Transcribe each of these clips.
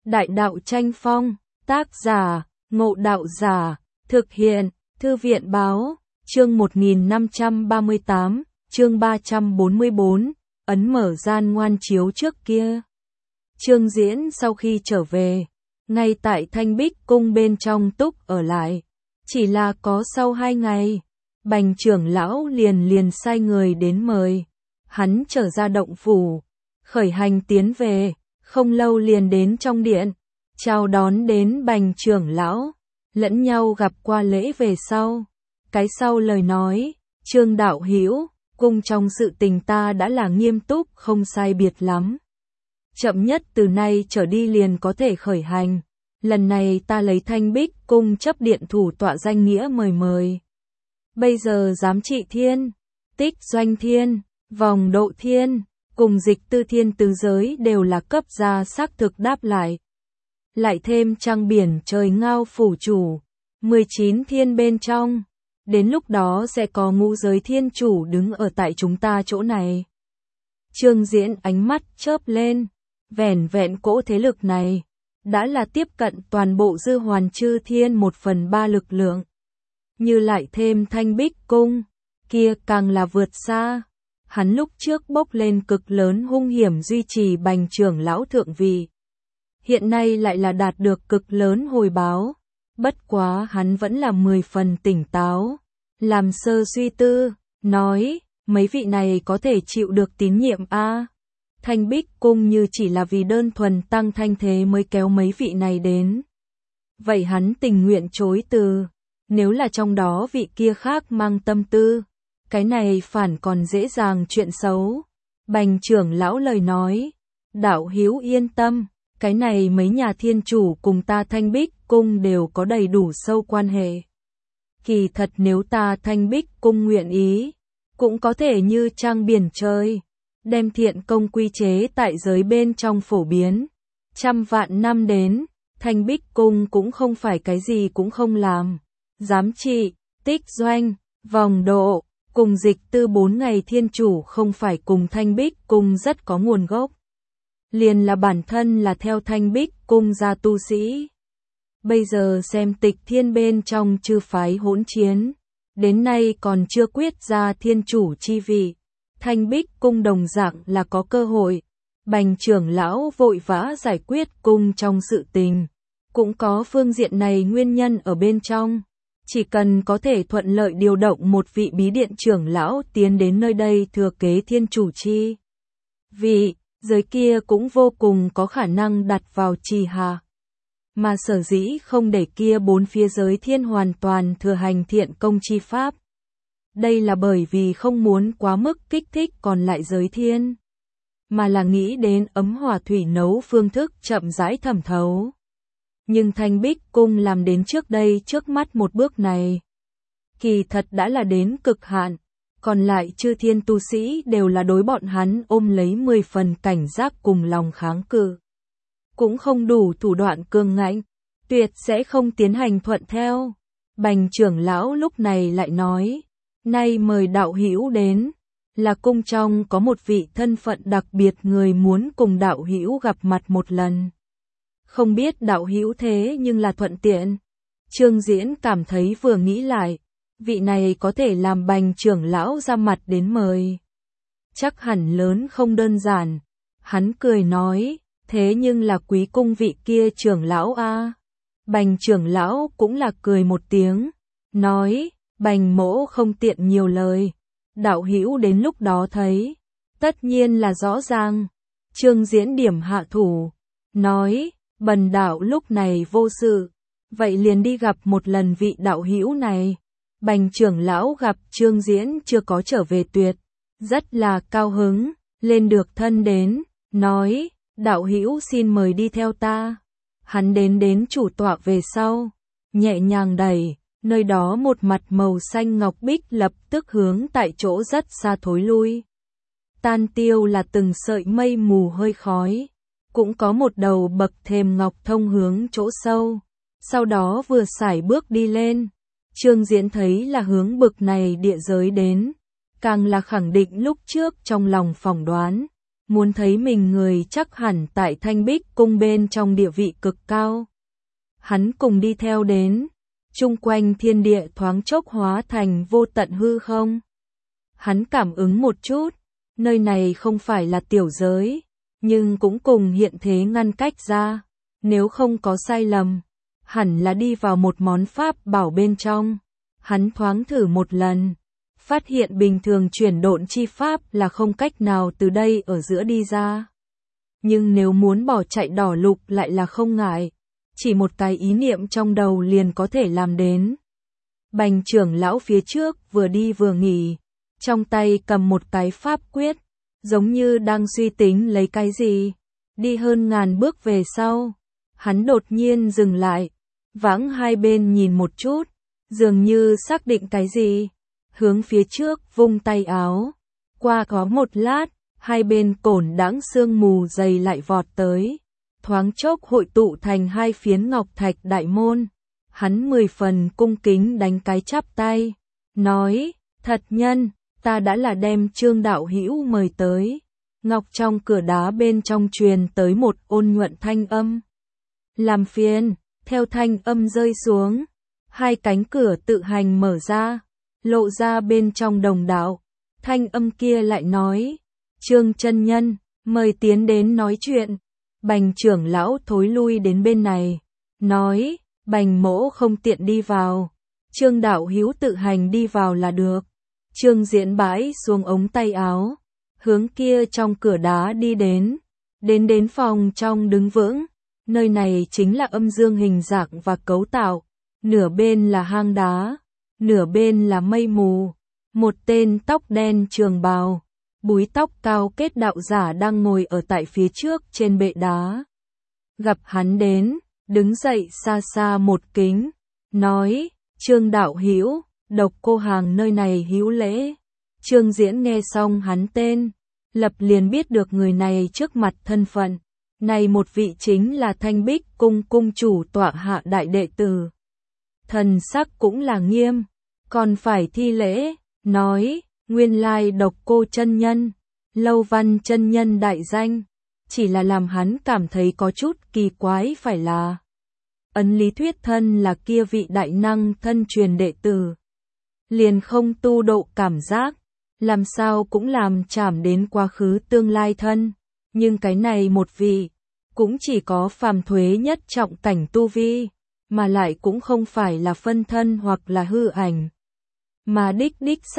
Đại đạo tranh phong, tác giả, Ngộ Đạo Giả, thực hiện, Thư viện báo, chương 1538, chương 344, ấn mở gian ngoan chiếu trước kia. Trương Diễn sau khi trở về, ngay tại Thanh Bích Cung bên trong túc ở lại, chỉ là có sau 2 ngày, Bành trưởng lão liền sai người đến mời, hắn trở ra động phủ, khởi hành tiến về, không lâu liền đến trong điện, chào đón đến Bành trưởng lão, lẫn nhau gặp qua lễ về sau. Cái sau lời nói, Trương đạo hữu, cung trong sự tình ta đã là nghiêm túc không sai biệt lắm. Chậm nhất từ nay trở đi liền có thể khởi hành. Lần này ta lấy Thanh Bích Cung chấp điện thủ tọa danh nghĩa mời. Bây giờ giám trị thiên, tích doanh thiên, vòng độ thiên, cùng dịch tư thiên tứ giới đều là cấp gia xác thực đáp lại. Lại thêm trăng biển trời ngao phủ chủ, 19 thiên bên trong. Đến lúc đó sẽ có ngũ giới thiên chủ đứng ở tại chúng ta chỗ này. Trương Diễn ánh mắt chớp lên, vẻn cỗ thế lực này, đã là tiếp cận toàn bộ dư hoàn chư thiên 1/3 lực lượng. Như lại thêm Thanh Bích Cung, kia càng là vượt xa. Hắn lúc trước bốc lên cực lớn hung hiểm duy trì Bành trưởng lão thượng vị. Hiện nay lại là đạt được cực lớn hồi báo. Bất quá hắn vẫn là 10 phần tỉnh táo, làm sơ suy tư, nói, mấy vị này có thể chịu được tín nhiệm a? Thanh Bích Cung như chỉ là vì đơn thuần tăng thanh thế mới kéo mấy vị này đến. Vậy hắn tình nguyện chối từ, nếu là trong đó vị kia khác mang tâm tư, cái này phản còn dễ dàng chuyện xấu. Bành trưởng lão lời nói, đạo hữu yên tâm. Cái này mấy nhà thiên chủ cùng ta Thanh Bích Cung đều có đầy đủ sâu quan hệ. Kỳ thật nếu ta Thanh Bích Cung nguyện ý, cũng có thể như trăng biển trời, đem thiện công quy chế tại giới bên trong phổ biến. 100 vạn năm đến, Thanh Bích Cung cũng không phải cái gì cũng không làm. Giám trị, tích doanh, vòng độ, cùng dịch tư 4 ngày thiên chủ không phải cùng Thanh Bích Cung rất có nguồn gốc. Liền là bản thân là theo Thanh Bích Cung gia tu sĩ. Bây giờ xem tịch thiên bên trong chư phái hỗn chiến, đến nay còn chưa quyết ra thiên chủ chi vị. Thanh Bích Cung đồng dạng là có cơ hội. Bành trưởng lão vội vã giải quyết cung trong sự tình, cũng có phương diện này nguyên nhân ở bên trong. Chỉ cần có thể thuận lợi điều động một vị bí điện trưởng lão tiến đến nơi đây thừa kế thiên chủ chi vị, giới kia cũng vô cùng có khả năng đặt vào trì hạ. Mà sở dĩ không để kia 4 phía giới thiên hoàn toàn thừa hành thiện công chi pháp. Đây là bởi vì không muốn quá mức kích thích còn lại giới thiên, mà là nghĩ đến ấm hỏa thủy nấu phương thức chậm rãi thẩm thấu. Nhưng Thanh Bích Cung làm đến trước đây trước mắt một bước này, kỳ thật đã là đến cực hạn. Còn lại chư thiên tu sĩ đều là đối bọn hắn ôm lấy 10 phần cảnh giác cùng lòng kháng cự. Cũng không đủ thủ đoạn cương ngạnh, tuyệt sẽ không tiến hành thuận theo. Bành trưởng lão lúc này lại nói, nay mời đạo hữu đến, là cung trong có một vị thân phận đặc biệt người muốn cùng đạo hữu gặp mặt một lần. Không biết đạo hữu thế nhưng là thuận tiện. Trương Diễn cảm thấy vừa nghĩ lại, vị này có thể làm Bành trưởng lão ra mặt đến mời. Chắc hẳn lớn không đơn giản. Hắn cười nói, thế nhưng là quý cung vị kia trưởng lão a. Bành trưởng lão cũng là cười một tiếng, nói, Bành mỗ không tiện nhiều lời. Đạo hữu đến lúc đó thấy, tất nhiên là rõ ràng. Trương Diễn điểm hạ thủ, nói, bần đạo lúc này vô sự, vậy liền đi gặp một lần vị đạo hữu này. Bành trưởng lão gặp Trương Diễn chưa có trở về tuyệt, rất là cao hứng, lên được thân đến, nói, đạo hữu xin mời đi theo ta. Hắn đến chủ tọa về sau, nhẹ nhàng đẩy, nơi đó một mặt màu xanh ngọc bích lập tức hướng tại chỗ rất xa thối lui. Tan tiêu là từng sợi mây mù hơi khói, cũng có một đầu bậc thềm ngọc thông hướng chỗ sâu, sau đó vừa sải bước đi lên. Trương Diễn thấy là hướng bực này địa giới đến, càng là khẳng định lúc trước trong lòng phỏng đoán, muốn thấy mình người chắc hẳn tại Thanh Bích cung bên trong địa vị cực cao. Hắn cùng đi theo đến, chung quanh thiên địa thoáng chốc hóa thành vô tận hư không. Hắn cảm ứng một chút, nơi này không phải là tiểu giới, nhưng cũng cùng hiện thế ngăn cách ra, nếu không có sai lầm, hẳn là đi vào một món pháp bảo bên trong. Hắn thoáng thử một lần, phát hiện bình thường chuyển độn chi pháp là không cách nào từ đây ở giữa đi ra. Nhưng nếu muốn bỏ chạy đỏ lục lại là không ngại, chỉ một cái ý niệm trong đầu liền có thể làm đến. Bành trưởng lão phía trước vừa đi vừa nghỉ, trong tay cầm một cái pháp quyết, giống như đang suy tính lấy cái gì. Đi hơn ngàn bước về sau, hắn đột nhiên dừng lại, vãng hai bên nhìn một chút, dường như xác định cái gì, hướng phía trước vung tay áo. Qua có một lát, hai bên cổn đãng sương mù dày lại vọt tới, thoáng chốc hội tụ thành hai phiến ngọc thạch đại môn. Hắn 10 phần cung kính đánh cái chắp tay, nói, thật nhân, ta đã là đem Trương đạo hữu mời tới. Ngọc trong cửa đá bên trong truyền tới một ôn nhuận thanh âm. Làm phiền, theo thanh âm rơi xuống, hai cánh cửa tự hành mở ra, lộ ra bên trong đồng đạo. Thanh âm kia lại nói, Trương chân nhân, mời tiến đến nói chuyện. Bành trưởng lão thối lui đến bên này, nói, Bành mỗ không tiện đi vào, Trương đạo hữu tự hành đi vào là được. Trương Diễn bãi xuống ống tay áo, hướng kia trong cửa đá đi đến, đến phòng trong đứng vững. Nơi này chính là âm dương hình dạng và cấu tạo, nửa bên là hang đá, nửa bên là mây mù. Một tên tóc đen trường bào, búi tóc cao kết đạo giả đang ngồi ở tại phía trước trên bệ đá. Gặp hắn đến, đứng dậy xa xa một kính, nói, Trương đạo hữu, Độc Cô Hàng nơi này hữu lễ. Trương Diễn nghe xong hắn tên, lập liền biết được người này trước mặt thân phận. Này một vị chính là Thanh Bích cung cung chủ tọa hạ đại đệ tử. Thần sắc cũng là nghiêm, còn phải thi lễ, nói, nguyên lai Độc Cô chân nhân, Lâu Văn chân nhân đại danh, chỉ là làm hắn cảm thấy có chút kỳ quái phải là. Ấn lý thuyết thân là kia vị đại năng thân truyền đệ tử, liền không tu độ cảm giác, làm sao cũng làm chạm đến quá khứ tương lai thân. Nhưng cái này một vị, cũng chỉ có phàm thuế nhất trọng cảnh tu vi, mà lại cũng không phải là phân thân hoặc là hư ảnh, mà đích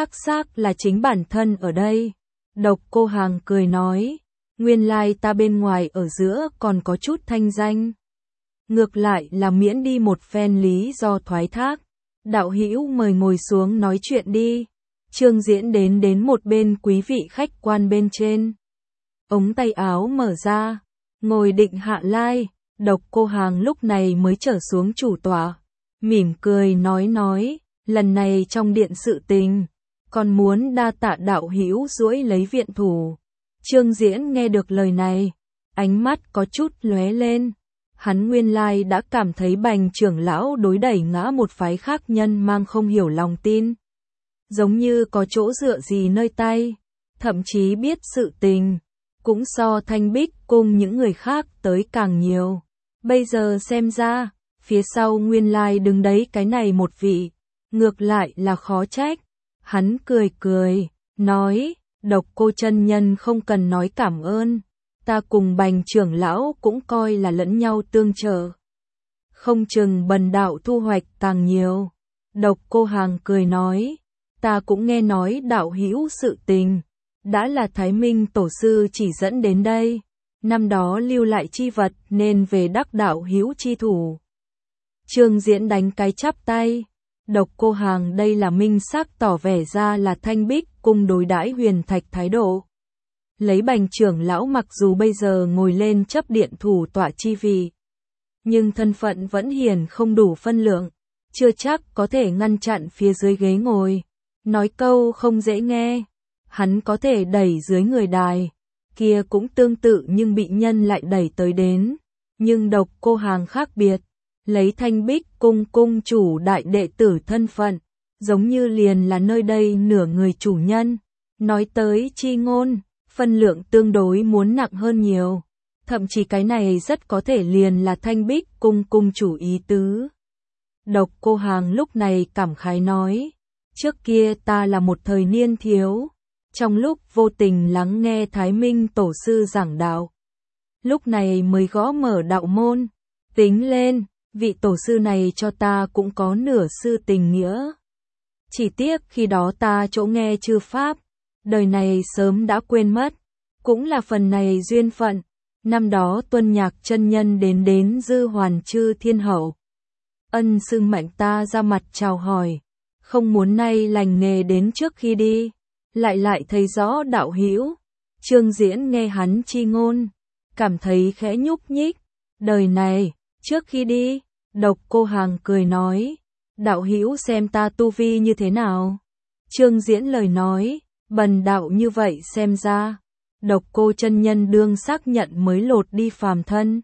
xác là chính bản thân ở đây. Độc Cô Hàng cười nói, nguyên lai ta bên ngoài ở giữa còn có chút thanh danh. Ngược lại là miễn đi một phen lý do thoái thác. Đạo hữu mời ngồi xuống nói chuyện đi. Trương Diễn đến một bên quý vị khách quan bên trên. Ống tay áo mở ra, ngồi định hạ lai. Độc Cô Hàng lúc này mới trở xuống chủ tọa, mỉm cười nói, lần này trong điện sự tình, còn muốn đa tạ đạo hữu duỗi lấy viện thủ. Trương Diễn nghe được lời này, ánh mắt có chút lóe lên. Hắn nguyên lai đã cảm thấy Bành trưởng lão đối đẩy ngã một phái khác nhân mang không hiểu lòng tin, giống như có chỗ dựa gì nơi tay, thậm chí biết sự tình, cũng so Thanh Bích cùng những người khác tới càng nhiều. Bây giờ xem ra, phía sau nguyên lai đứng đấy cái này một vị, ngược lại là khó trách. Hắn cười, nói, Độc Cô chân nhân không cần nói cảm ơn, ta cùng Bành trưởng lão cũng coi là lẫn nhau tương trợ. Không chừng bần đạo thu hoạch càng nhiều. Độc Cô Hàng cười nói, ta cũng nghe nói đạo hữu sự tình, đã là Thái Minh tổ sư chỉ dẫn đến đây, năm đó lưu lại chi vật nên về đắc đạo hữu chi thủ. Trương Diễn đánh cái chắp tay. Độc Cô Hàng đây là minh xác tỏ vẻ ra là Thanh Bích cung đối đãi Huyền Thạch thái độ. Lấy Bành trưởng lão mặc dù bây giờ ngồi lên chấp điện thủ tọa chi vị, nhưng thân phận vẫn hiển không đủ phân lượng, chưa chắc có thể ngăn chặn phía dưới ghế ngồi. Nói câu không dễ nghe, hắn có thể đẩy dưới người đài, kia cũng tương tự nhưng bị nhân lại đẩy tới đến. Nhưng Độc Cô Hàng khác biệt, lấy Thanh Bích cung cung chủ đại đệ tử thân phận, giống như liền là nơi đây nửa người chủ nhân. Nói tới chi ngôn, phân lượng tương đối muốn nặng hơn nhiều. Thậm chí cái này rất có thể liền là Thanh Bích cung cung chủ ý tứ. Độc Cô Hàng lúc này cảm khái nói, trước kia ta là một thời niên thiếu, trong lúc vô tình lắng nghe Thái Minh tổ sư giảng đạo. Lúc này mới gõ mở đạo môn, tính lên, vị tổ sư này cho ta cũng có nửa sư tình nghĩa. Chỉ tiếc khi đó ta chỗ nghe chư pháp, đời này sớm đã quên mất, cũng là phần này duyên phận. Năm đó Tuân Nhạc chân nhân đến Dư Hoàn Chư Thiên Hậu. Ân sư mạnh ta ra mặt chào hỏi, không muốn nay lành nghề đến trước khi đi, lại thấy rõ đạo hữu. Trương Diễn nghe hắn chi ngôn, cảm thấy khẽ nhúc nhích, đời này, trước khi đi, Độc Cô Hàng cười nói, đạo hữu xem ta tu vi như thế nào. Trương Diễn lời nói, bần đạo như vậy xem ra. Độc Cô chân nhân đương xác nhận mới lột đi phàm thân.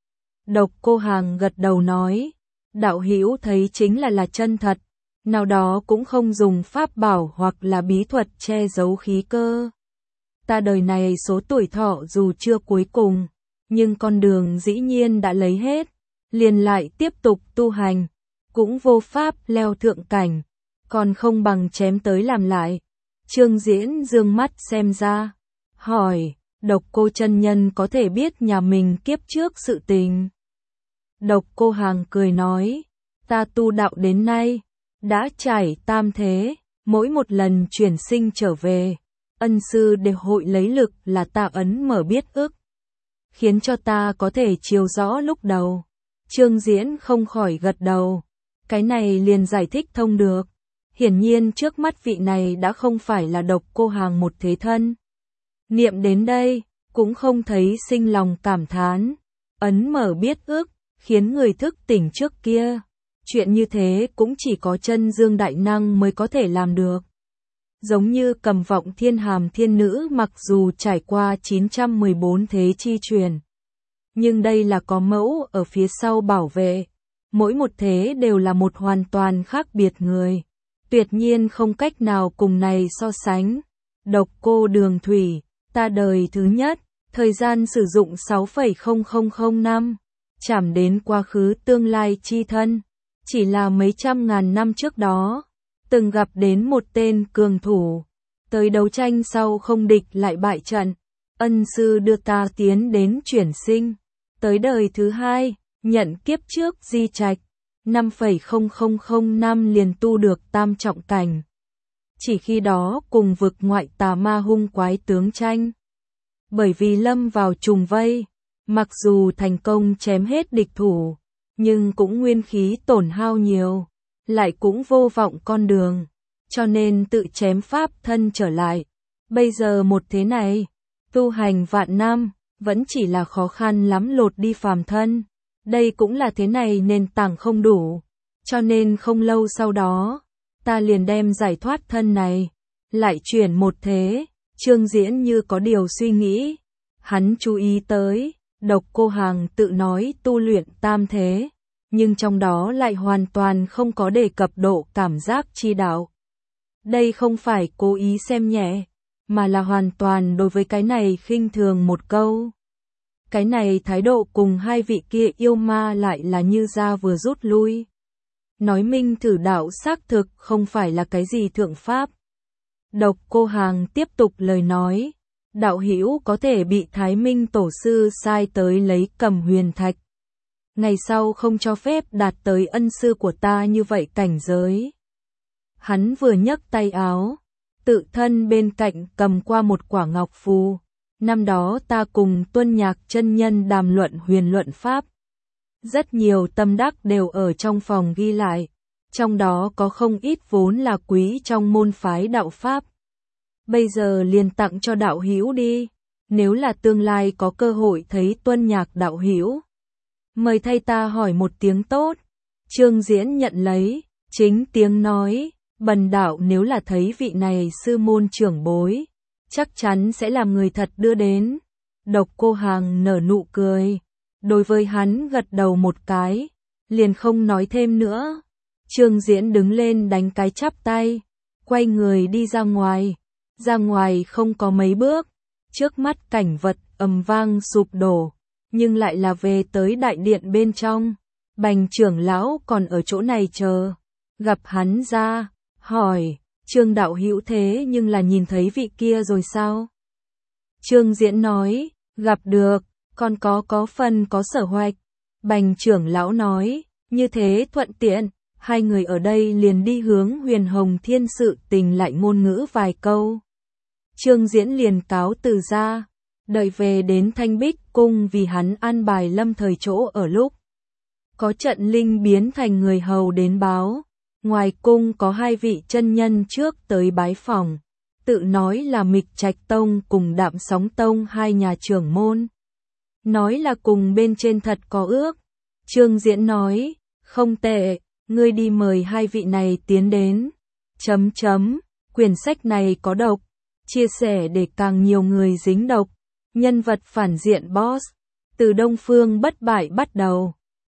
Độc Cô Hàng gật đầu nói, đạo hữu thấy chính là chân thật, nào đó cũng không dùng pháp bảo hoặc là bí thuật che giấu khí cơ. Ta đời này số tuổi thọ dù chưa cuối cùng, nhưng con đường dĩ nhiên đã lấy hết, liền lại tiếp tục tu hành, cũng vô pháp leo thượng cảnh, còn không bằng chém tới làm lại. Trương Diễn dương mắt xem ra, hỏi, Độc Cô chân nhân có thể biết nhà mình kiếp trước sự tình. Độc Cô Hàng cười nói, ta tu đạo đến nay, đã trải tam thế, mỗi một lần chuyển sinh trở về, ân sư đều hội lấy lực là ta ấn mở biết ức, khiến cho ta có thể chiếu rõ lúc đầu. Trương Diễn không khỏi gật đầu, cái này liền giải thích thông được. Hiển nhiên trước mắt vị này đã không phải là Độc Cô Hàng một thế thân. Niệm đến đây, cũng không thấy sinh lòng cảm thán, ấn mở biết ức, khiến người thức tỉnh trước kia. Chuyện như thế cũng chỉ có chân dương đại năng mới có thể làm được. Giống như Cầm Vọng Thiên Hàm Thiên Nữ mặc dù trải qua 914 thế chi truyền, nhưng đây là có mẫu ở phía sau bảo vệ, mỗi một thế đều là một hoàn toàn khác biệt người, tuyệt nhiên không cách nào cùng này so sánh. Độc Cô Đường Thủy, ta đời thứ nhất, thời gian sử dụng 6,0005 năm, chảm đến quá khứ tương lai chi thân, chỉ là mấy trăm ngàn năm trước đó, từng gặp đến một tên cường thủ, tới đấu tranh sau không địch lại bại trận, ân sư đưa ta tiến đến chuyển sinh, tới đời thứ hai, nhận kiếp trước di trạch, 5,0005 năm liền tu được tam trọng cảnh. Chỉ khi đó cùng vực ngoại tà ma hung quái tướng tranh. Bởi vì lâm vào trùng vây, mặc dù thành công chém hết địch thủ, nhưng cũng nguyên khí tổn hao nhiều, lại cũng vô vọng con đường, cho nên tự chém pháp thân trở lại. Bây giờ một thế này, tu hành vạn năm, vẫn chỉ là khó khăn lắm lột đi phàm thân. Đây cũng là thế này nền tảng không đủ, cho nên không lâu sau đó, ta liền đem giải thoát thân này, lại chuyển một thế. Trương Diễn như có điều suy nghĩ, hắn chú ý tới, Độc Cô Hàng tự nói tu luyện tam thế, nhưng trong đó lại hoàn toàn không có đề cập độ cảm giác chi đạo. Đây không phải cố ý xem nhẹ, mà là hoàn toàn đối với cái này khinh thường một câu. Cái này thái độ cùng hai vị kia yêu ma lại là như ra vừa rút lui. Nói minh thử đạo xác thực không phải là cái gì thượng pháp. Độc Cô Hàng tiếp tục lời nói, đạo hữu có thể bị Thái Minh tổ sư sai tới lấy Cầm Huyền Thạch. Ngày sau không cho phép đạt tới ân sư của ta như vậy cảnh giới. Hắn vừa nhấc tay áo, tự thân bên cạnh cầm qua một quả ngọc phù. Năm đó ta cùng Tuân Nhạc chân nhân đàm luận huyền luận pháp. Rất nhiều tâm đắc đều ở trong phòng ghi lại, trong đó có không ít vốn là quý trong môn phái đạo pháp. Bây giờ liền tặng cho đạo hữu đi, nếu là tương lai có cơ hội thấy Tuân Nhạc đạo hữu, mời thay ta hỏi một tiếng tốt. Trương Diễn nhận lấy, chính tiếng nói, bần đạo nếu là thấy vị này sư môn trưởng bối, chắc chắn sẽ làm người thật đưa đến. Độc Cô Hàng nở nụ cười, đối với hắn gật đầu một cái, liền không nói thêm nữa. Trương Diễn đứng lên đánh cái chắp tay, quay người đi ra ngoài không có mấy bước, Trước mắt cảnh vật ầm vang sụp đổ, nhưng lại là về tới đại điện bên trong. Bành trưởng lão còn ở chỗ này chờ. Gặp hắn ra, hỏi, Trương đạo hữu thế nhưng là nhìn thấy vị kia rồi sao? Trương Diễn nói, gặp được, còn có phần có sở hoạch. Bành trưởng lão nói, như thế thuận tiện, hai người ở đây liền đi hướng Huyền Hồng Thiên sự tình lại ngôn ngữ vài câu. Trương Diễn liền cáo từ ra, đợi về đến Thanh Bích cung vì hắn an bài lâm thời chỗ ở lúc. Có trận linh biến thành người hầu đến báo, ngoài cung có hai vị chân nhân trước tới bái phòng, tự nói là Mịch Trạch Tông cùng Đạm Sóng Tông hai nhà trưởng môn. Nói là cùng bên trên thật có ước. Trương Diễn nói, không tệ, ngươi đi mời hai vị này tiến đến. Quyển sách này có độc, chia sẻ để càng nhiều người dính độc. Nhân vật phản diện boss, từ Đông Phương bất bại bắt đầu.